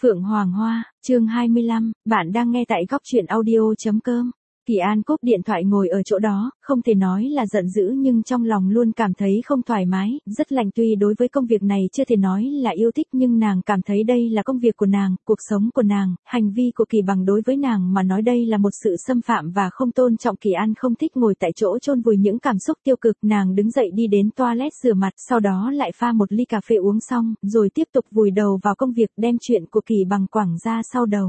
Phượng Hoàng Hoa, chương 25, bạn đang nghe tại góc truyện audio.com. Kỳ An cúp điện thoại ngồi ở chỗ đó, không thể nói là giận dữ nhưng trong lòng luôn cảm thấy không thoải mái, rất lạnh tuy đối với công việc này chưa thể nói là yêu thích nhưng nàng cảm thấy đây là công việc của nàng, cuộc sống của nàng, hành vi của Kỳ Bằng đối với nàng mà nói đây là một sự xâm phạm và không tôn trọng. Kỳ An không thích ngồi tại chỗ chôn vùi những cảm xúc tiêu cực, nàng đứng dậy đi đến toilet rửa mặt, sau đó lại pha một ly cà phê uống xong, rồi tiếp tục vùi đầu vào công việc đem chuyện của Kỳ Bằng quẳng ra sau đầu.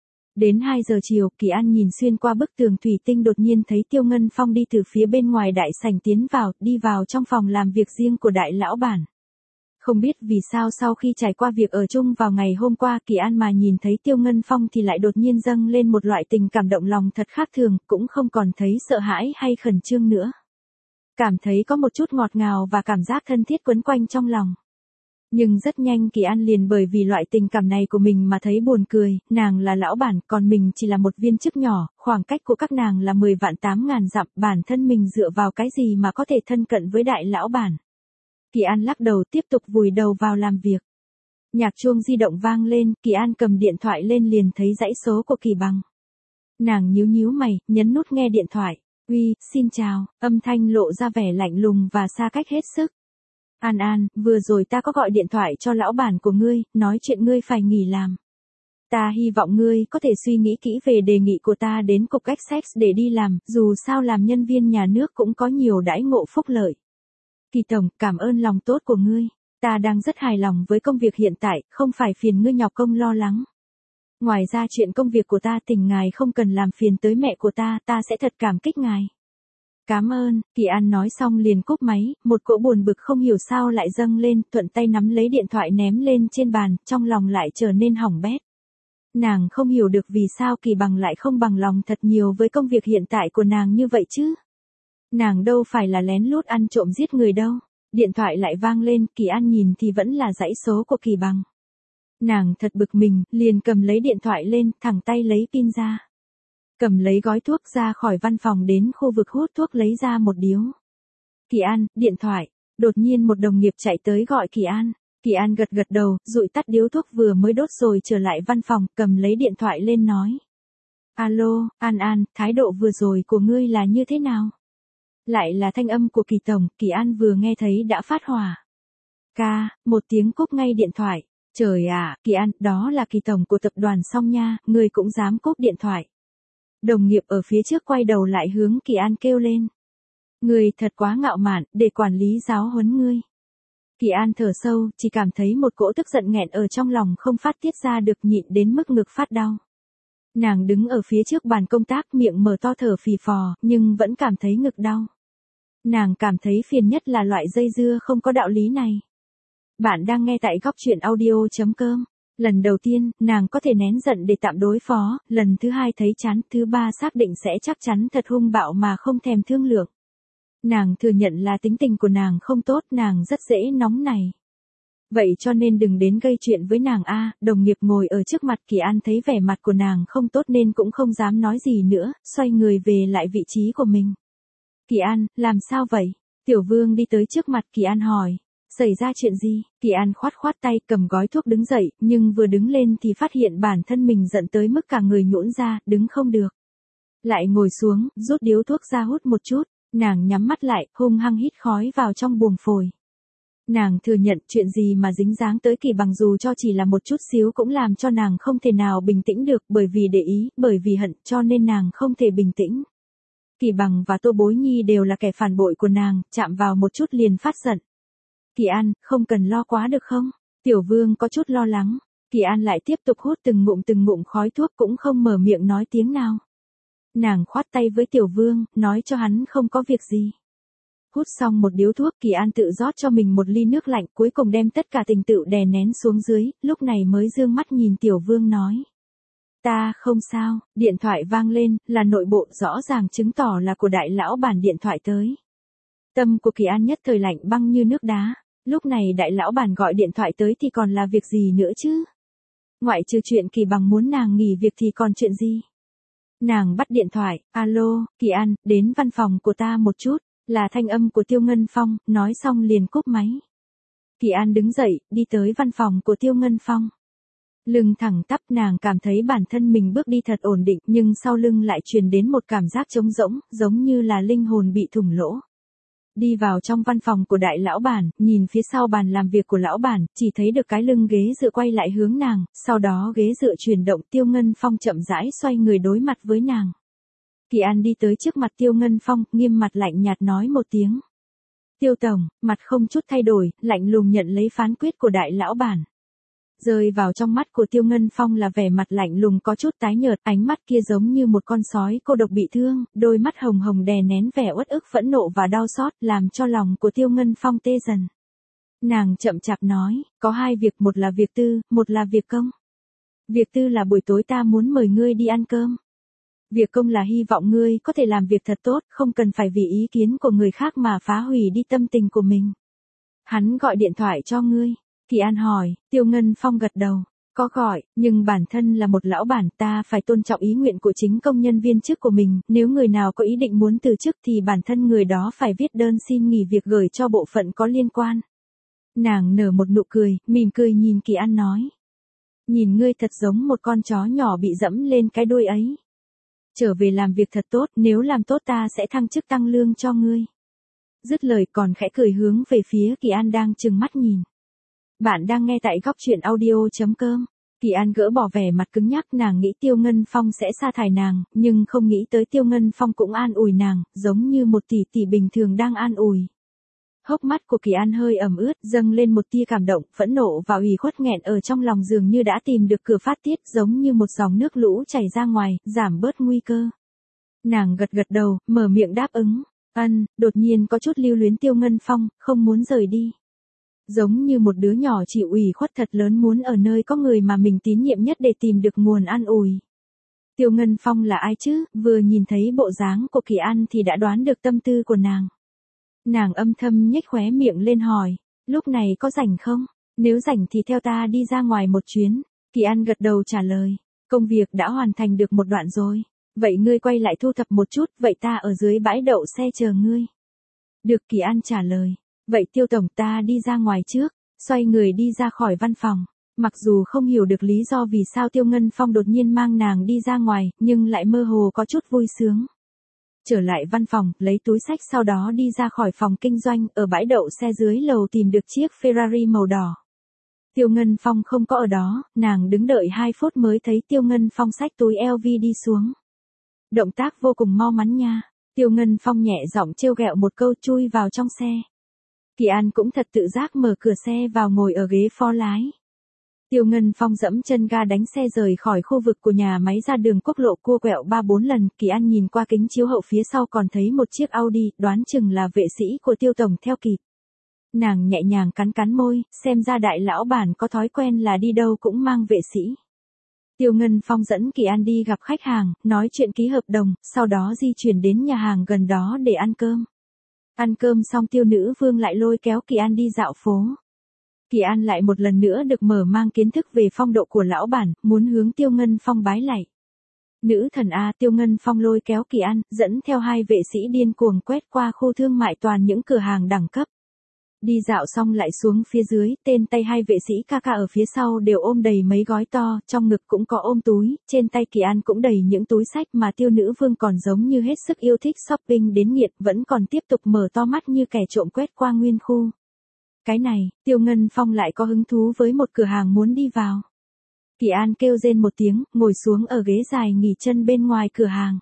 Đến 2 giờ chiều, Kỳ An nhìn xuyên qua bức tường thủy tinh đột nhiên thấy Tiêu Ngân Phong đi từ phía bên ngoài đại sảnh tiến vào, đi vào trong phòng làm việc riêng của đại lão bản. Không biết vì sao sau khi trải qua việc ở chung vào ngày hôm qua, Kỳ An mà nhìn thấy Tiêu Ngân Phong thì lại đột nhiên dâng lên một loại tình cảm động lòng thật khác thường, cũng không còn thấy sợ hãi hay khẩn trương nữa. Cảm thấy có một chút ngọt ngào và cảm giác thân thiết quấn quanh trong lòng. Nhưng rất nhanh Kỳ An liền bởi vì loại tình cảm này của mình mà thấy buồn cười, nàng là lão bản, còn mình chỉ là một viên chức nhỏ, khoảng cách của các nàng là 10 vạn 8 ngàn dặm, bản thân mình dựa vào cái gì mà có thể thân cận với đại lão bản. Kỳ An lắc đầu tiếp tục vùi đầu vào làm việc. Nhạc chuông di động vang lên, Kỳ An cầm điện thoại lên liền thấy dãy số của Kỳ Bằng. Nàng nhíu nhíu mày, nhấn nút nghe điện thoại. Uy, xin chào, âm thanh lộ ra vẻ lạnh lùng và xa cách hết sức. An, vừa rồi ta có gọi điện thoại cho lão bản của ngươi, nói chuyện ngươi phải nghỉ làm. Ta hy vọng ngươi có thể suy nghĩ kỹ về đề nghị của ta đến cục Essex để đi làm, dù sao làm nhân viên nhà nước cũng có nhiều đãi ngộ phúc lợi. Kỳ tổng, cảm ơn lòng tốt của ngươi. Ta đang rất hài lòng với công việc hiện tại, không phải phiền ngươi nhọc công lo lắng. Ngoài ra chuyện công việc của ta tình ngài không cần làm phiền tới mẹ của ta sẽ thật cảm kích ngài. Cảm ơn, Kỳ An nói xong liền cúp máy, một cỗ buồn bực không hiểu sao lại dâng lên, thuận tay nắm lấy điện thoại ném lên trên bàn, trong lòng lại trở nên hỏng bét. Nàng không hiểu được vì sao Kỳ Bằng lại không bằng lòng thật nhiều với công việc hiện tại của nàng như vậy chứ. Nàng đâu phải là lén lút ăn trộm giết người đâu. Điện thoại lại vang lên, Kỳ An nhìn thì vẫn là dãy số của Kỳ Bằng. Nàng thật bực mình, liền cầm lấy điện thoại lên, thẳng tay lấy pin ra. Cầm lấy gói thuốc ra khỏi văn phòng đến khu vực hút thuốc lấy ra một điếu. Kỳ An, điện thoại. Đột nhiên một đồng nghiệp chạy tới gọi Kỳ An. Kỳ An gật gật đầu, dụi tắt điếu thuốc vừa mới đốt rồi trở lại văn phòng, cầm lấy điện thoại lên nói. Alo, An, thái độ vừa rồi của ngươi là như thế nào? Lại là thanh âm của Kỳ tổng, Kỳ An vừa nghe thấy đã phát hỏa. Một tiếng cúp ngay điện thoại. Trời ạ, Kỳ An, đó là Kỳ tổng của tập đoàn Song nha, ngươi cũng dám cúp điện thoại. Đồng nghiệp ở phía trước quay đầu lại hướng Kỳ An kêu lên. Ngươi thật quá ngạo mạn, để quản lý giáo huấn ngươi. Kỳ An thở sâu, chỉ cảm thấy một cỗ tức giận nghẹn ở trong lòng không phát tiết ra được, nhịn đến mức ngực phát đau. Nàng đứng ở phía trước bàn công tác, miệng mở to thở phì phò, nhưng vẫn cảm thấy ngực đau. Nàng cảm thấy phiền nhất là loại dây dưa không có đạo lý này. Bạn đang nghe tại góc truyện audio.com. Lần đầu tiên, nàng có thể nén giận để tạm đối phó, lần thứ hai thấy chán, thứ ba xác định sẽ chắc chắn thật hung bạo mà không thèm thương lượng. Nàng thừa nhận là tính tình của nàng không tốt, nàng rất dễ nóng này. Vậy cho nên đừng đến gây chuyện với nàng a. Đồng nghiệp ngồi ở trước mặt Kỳ An thấy vẻ mặt của nàng không tốt nên cũng không dám nói gì nữa, xoay người về lại vị trí của mình. Kỳ An, làm sao vậy? Tiểu Vương đi tới trước mặt Kỳ An hỏi. Xảy ra chuyện gì? Kỳ An khoát tay cầm gói thuốc đứng dậy, nhưng vừa đứng lên thì phát hiện bản thân mình giận tới mức cả người nhũn ra, đứng không được. Lại ngồi xuống, rút điếu thuốc ra hút một chút, nàng nhắm mắt lại, hung hăng hít khói vào trong buồng phổi. Nàng thừa nhận chuyện gì mà dính dáng tới Kỳ Bằng dù cho chỉ là một chút xíu cũng làm cho nàng không thể nào bình tĩnh được, bởi vì để ý, bởi vì hận, cho nên nàng không thể bình tĩnh. Kỳ Bằng và Tô Bối Nhi đều là kẻ phản bội của nàng, chạm vào một chút liền phát giận. Kỳ An, không cần lo quá được không? Tiểu Vương có chút lo lắng. Kỳ An lại tiếp tục hút từng ngụm khói thuốc cũng không mở miệng nói tiếng nào. Nàng khoát tay với Tiểu Vương, nói cho hắn không có việc gì. Hút xong một điếu thuốc, Kỳ An tự rót cho mình một ly nước lạnh, cuối cùng đem tất cả tình tựu đè nén xuống dưới, lúc này mới dương mắt nhìn Tiểu Vương nói. Ta không sao. Điện thoại vang lên, là nội bộ, rõ ràng chứng tỏ là của đại lão bản điện thoại tới. Tâm của Kỳ An nhất thời lạnh băng như nước đá. Lúc này đại lão bản gọi điện thoại tới thì còn là việc gì nữa chứ? Ngoại trừ chuyện Kỳ Bằng muốn nàng nghỉ việc thì còn chuyện gì? Nàng bắt điện thoại, alo, Kỳ An, đến văn phòng của ta một chút, là thanh âm của Tiêu Ngân Phong, nói xong liền cúp máy. Kỳ An đứng dậy, đi tới văn phòng của Tiêu Ngân Phong. Lưng thẳng tắp, nàng cảm thấy bản thân mình bước đi thật ổn định, nhưng sau lưng lại truyền đến một cảm giác trống rỗng, giống như là linh hồn bị thủng lỗ. Đi vào trong văn phòng của đại lão bản, nhìn phía sau bàn làm việc của lão bản, chỉ thấy được cái lưng ghế dựa quay lại hướng nàng, sau đó ghế dựa chuyển động, Tiêu Ngân Phong chậm rãi xoay người đối mặt với nàng. Kỳ An đi tới trước mặt Tiêu Ngân Phong, nghiêm mặt lạnh nhạt nói một tiếng. Tiêu tổng, mặt không chút thay đổi, lạnh lùng nhận lấy phán quyết của đại lão bản. Rơi vào trong mắt của Tiêu Ngân Phong là vẻ mặt lạnh lùng có chút tái nhợt, ánh mắt kia giống như một con sói cô độc bị thương, đôi mắt hồng hồng đè nén vẻ uất ức phẫn nộ và đau xót, làm cho lòng của Tiêu Ngân Phong tê dần. Nàng chậm chạp nói, có hai việc, một là việc tư, một là việc công. Việc tư là buổi tối ta muốn mời ngươi đi ăn cơm. Việc công là hy vọng ngươi có thể làm việc thật tốt, không cần phải vì ý kiến của người khác mà phá hủy đi tâm tình của mình. Hắn gọi điện thoại cho ngươi. Kỳ An hỏi, Tiêu Ngân Phong gật đầu. Có gọi, nhưng bản thân là một lão bản, ta phải tôn trọng ý nguyện của chính công nhân viên chức của mình, nếu người nào có ý định muốn từ chức thì bản thân người đó phải viết đơn xin nghỉ việc gửi cho bộ phận có liên quan. Nàng nở một nụ cười, mỉm cười nhìn Kỳ An nói. Nhìn ngươi thật giống một con chó nhỏ bị dẫm lên cái đuôi ấy. Trở về làm việc thật tốt, nếu làm tốt ta sẽ thăng chức tăng lương cho ngươi. Dứt lời còn khẽ cười hướng về phía Kỳ An đang trừng mắt nhìn. Bạn đang nghe tại góc truyện audio.com. Kỳ An gỡ bỏ vẻ mặt cứng nhắc, nàng nghĩ Tiêu Ngân Phong sẽ sa thải nàng, nhưng không nghĩ tới Tiêu Ngân Phong cũng an ủi nàng, giống như một tỷ tỷ bình thường đang an ủi. Hốc mắt của Kỳ An hơi ẩm ướt, dâng lên một tia cảm động, phẫn nộ và ủy khuất nghẹn ở trong lòng dường như đã tìm được cửa phát tiết, giống như một dòng nước lũ chảy ra ngoài, giảm bớt nguy cơ. Nàng gật gật đầu, mở miệng đáp ứng. Đột nhiên có chút lưu luyến Tiêu Ngân Phong, không muốn rời đi. Giống như một đứa nhỏ chịu ủy khuất thật lớn muốn ở nơi có người mà mình tín nhiệm nhất để tìm được nguồn an ủi. Tiêu Ngân Phong là ai chứ, vừa nhìn thấy bộ dáng của Kỳ An thì đã đoán được tâm tư của nàng. Nàng âm thầm nhếch khóe miệng lên hỏi, lúc này có rảnh không? Nếu rảnh thì theo ta đi ra ngoài một chuyến. Kỳ An gật đầu trả lời, công việc đã hoàn thành được một đoạn rồi. Vậy ngươi quay lại thu thập một chút, vậy ta ở dưới bãi đậu xe chờ ngươi. Được, Kỳ An trả lời. Vậy Tiêu tổng, ta đi ra ngoài trước, xoay người đi ra khỏi văn phòng. Mặc dù không hiểu được lý do vì sao Tiêu Ngân Phong đột nhiên mang nàng đi ra ngoài, nhưng lại mơ hồ có chút vui sướng. Trở lại văn phòng, lấy túi xách sau đó đi ra khỏi phòng kinh doanh, ở bãi đậu xe dưới lầu tìm được chiếc Ferrari màu đỏ. Tiêu Ngân Phong không có ở đó, nàng đứng đợi 2 phút mới thấy Tiêu Ngân Phong xách túi LV đi xuống. Động tác vô cùng mau mắn nha. Tiêu Ngân Phong nhẹ giọng trêu ghẹo một câu, chui vào trong xe. Kỳ An cũng thật tự giác mở cửa xe vào ngồi ở ghế phó lái. Tiêu Ngân Phong dẫm chân ga đánh xe rời khỏi khu vực của nhà máy ra đường quốc lộ cua quẹo 3-4 lần. Kỳ An nhìn qua kính chiếu hậu phía sau còn thấy một chiếc Audi, đoán chừng là vệ sĩ của Tiêu tổng theo kịp. Nàng nhẹ nhàng cắn cắn môi, xem ra đại lão bản có thói quen là đi đâu cũng mang vệ sĩ. Tiêu Ngân Phong dẫn Kỳ An đi gặp khách hàng, nói chuyện ký hợp đồng, sau đó di chuyển đến nhà hàng gần đó để ăn cơm. Ăn cơm xong Tiêu nữ vương lại lôi kéo Kỳ An đi dạo phố. Kỳ An lại một lần nữa được mở mang kiến thức về phong độ của lão bản, muốn hướng Tiêu Ngân Phong bái lạy. Nữ thần A. Tiêu Ngân Phong lôi kéo Kỳ An, dẫn theo 2 vệ sĩ điên cuồng quét qua khu thương mại toàn những cửa hàng đẳng cấp. Đi dạo xong lại xuống phía dưới, tên tay 2 vệ sĩ ca ca ở phía sau đều ôm đầy mấy gói to, trong ngực cũng có ôm túi, trên tay Kỳ An cũng đầy những túi xách mà Tiêu nữ vương còn giống như hết sức yêu thích shopping đến nghiện, vẫn còn tiếp tục mở to mắt như kẻ trộm quét qua nguyên khu. Cái này, Tiêu Ngân Phong lại có hứng thú với một cửa hàng muốn đi vào. Kỳ An kêu rên một tiếng, ngồi xuống ở ghế dài nghỉ chân bên ngoài cửa hàng.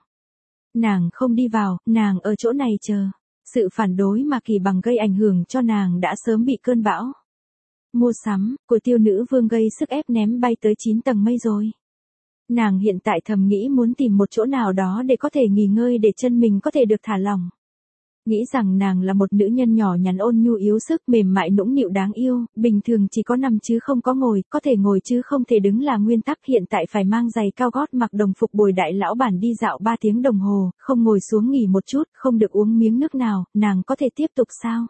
Nàng không đi vào, nàng ở chỗ này chờ. Sự phản đối mà Kỳ Bằng gây ảnh hưởng cho nàng đã sớm bị cơn bão mua sắm của Tiêu nữ vương gây sức ép ném bay tới 9 tầng mây rồi. Nàng hiện tại thầm nghĩ muốn tìm một chỗ nào đó để có thể nghỉ ngơi để chân mình có thể được thả lỏng. Nghĩ rằng nàng là một nữ nhân nhỏ nhắn ôn nhu yếu sức mềm mại nũng nịu đáng yêu, bình thường chỉ có nằm chứ không có ngồi, có thể ngồi chứ không thể đứng là nguyên tắc, hiện tại phải mang giày cao gót mặc đồng phục bồi đại lão bản đi dạo 3 tiếng đồng hồ, không ngồi xuống nghỉ một chút, không được uống miếng nước nào, nàng có thể tiếp tục sao?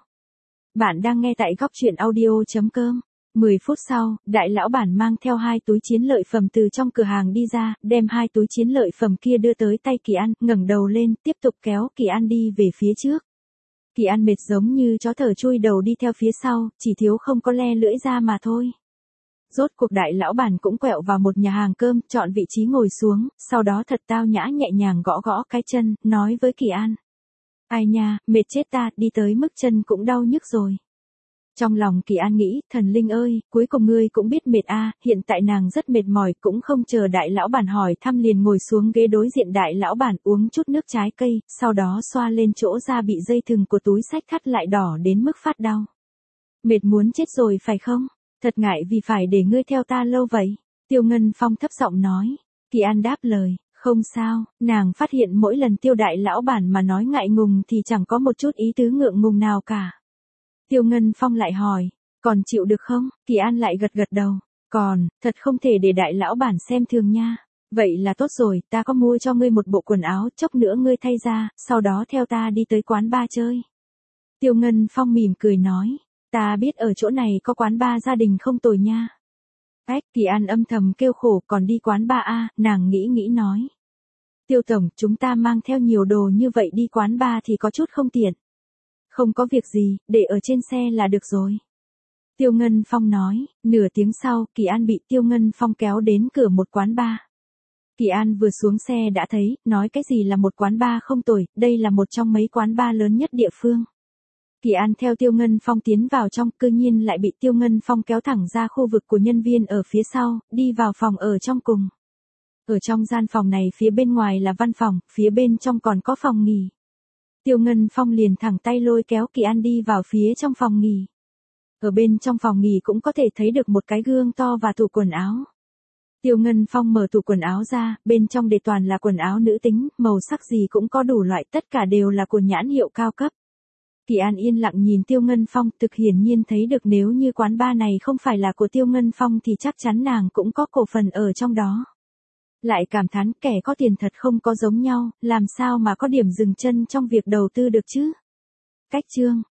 Bạn đang nghe tại góc truyện audio.com. 10 phút sau, đại lão bản mang theo 2 túi chiến lợi phẩm từ trong cửa hàng đi ra, đem 2 túi chiến lợi phẩm kia đưa tới tay Kỳ An, ngẩng đầu lên, tiếp tục kéo Kỳ An đi về phía trước. Kỳ An mệt giống như chó thở chui đầu đi theo phía sau, chỉ thiếu không có le lưỡi ra mà thôi. Rốt cuộc đại lão bản cũng quẹo vào một nhà hàng cơm, chọn vị trí ngồi xuống, sau đó thật tao nhã nhẹ nhàng gõ gõ cái chân, nói với Kỳ An. Ai nha, mệt chết ta, đi tới mức chân cũng đau nhức rồi. Trong lòng Kỳ An nghĩ, thần linh ơi, cuối cùng ngươi cũng biết mệt a, hiện tại nàng rất mệt mỏi, cũng không chờ đại lão bản hỏi thăm liền ngồi xuống ghế đối diện đại lão bản uống chút nước trái cây, sau đó xoa lên chỗ da bị dây thừng của túi xách thắt lại đỏ đến mức phát đau. Mệt muốn chết rồi phải không? Thật ngại vì phải để ngươi theo ta lâu vậy. Tiêu Ngân Phong thấp giọng nói. Kỳ An đáp lời, không sao, nàng phát hiện mỗi lần Tiêu đại lão bản mà nói ngại ngùng thì chẳng có một chút ý tứ ngượng ngùng nào cả. Tiêu Ngân Phong lại hỏi, còn chịu được không? Kỳ An lại gật gật đầu, còn, thật không thể để đại lão bản xem thường nha. Vậy là tốt rồi, ta có mua cho ngươi một bộ quần áo, chốc nữa ngươi thay ra, sau đó theo ta đi tới quán bar chơi. Tiêu Ngân Phong mỉm cười nói, ta biết ở chỗ này có quán bar gia đình không tồi nha. Kỳ An âm thầm kêu khổ, còn đi quán bar a, nàng nghĩ nói. Tiêu tổng, chúng ta mang theo nhiều đồ như vậy đi quán bar thì có chút không tiện. Không có việc gì, để ở trên xe là được rồi. Tiêu Ngân Phong nói, nửa tiếng sau, Kỳ An bị Tiêu Ngân Phong kéo đến cửa một quán bar. Kỳ An vừa xuống xe đã thấy, nói cái gì là một quán bar không tồi, đây là một trong mấy quán bar lớn nhất địa phương. Kỳ An theo Tiêu Ngân Phong tiến vào trong, cư nhiên lại bị Tiêu Ngân Phong kéo thẳng ra khu vực của nhân viên ở phía sau, đi vào phòng ở trong cùng. Ở trong gian phòng này phía bên ngoài là văn phòng, phía bên trong còn có phòng nghỉ. Tiêu Ngân Phong liền thẳng tay lôi kéo Kỳ An đi vào phía trong phòng nghỉ. Ở bên trong phòng nghỉ cũng có thể thấy được một cái gương to và tủ quần áo. Tiêu Ngân Phong mở tủ quần áo ra, bên trong để toàn là quần áo nữ tính, màu sắc gì cũng có đủ loại, tất cả đều là của nhãn hiệu cao cấp. Kỳ An yên lặng nhìn Tiêu Ngân Phong, thực hiển nhiên thấy được nếu như quán bar này không phải là của Tiêu Ngân Phong thì chắc chắn nàng cũng có cổ phần ở trong đó. Lại cảm thán kẻ có tiền thật không có giống nhau, làm sao mà có điểm dừng chân trong việc đầu tư được chứ. Cách chương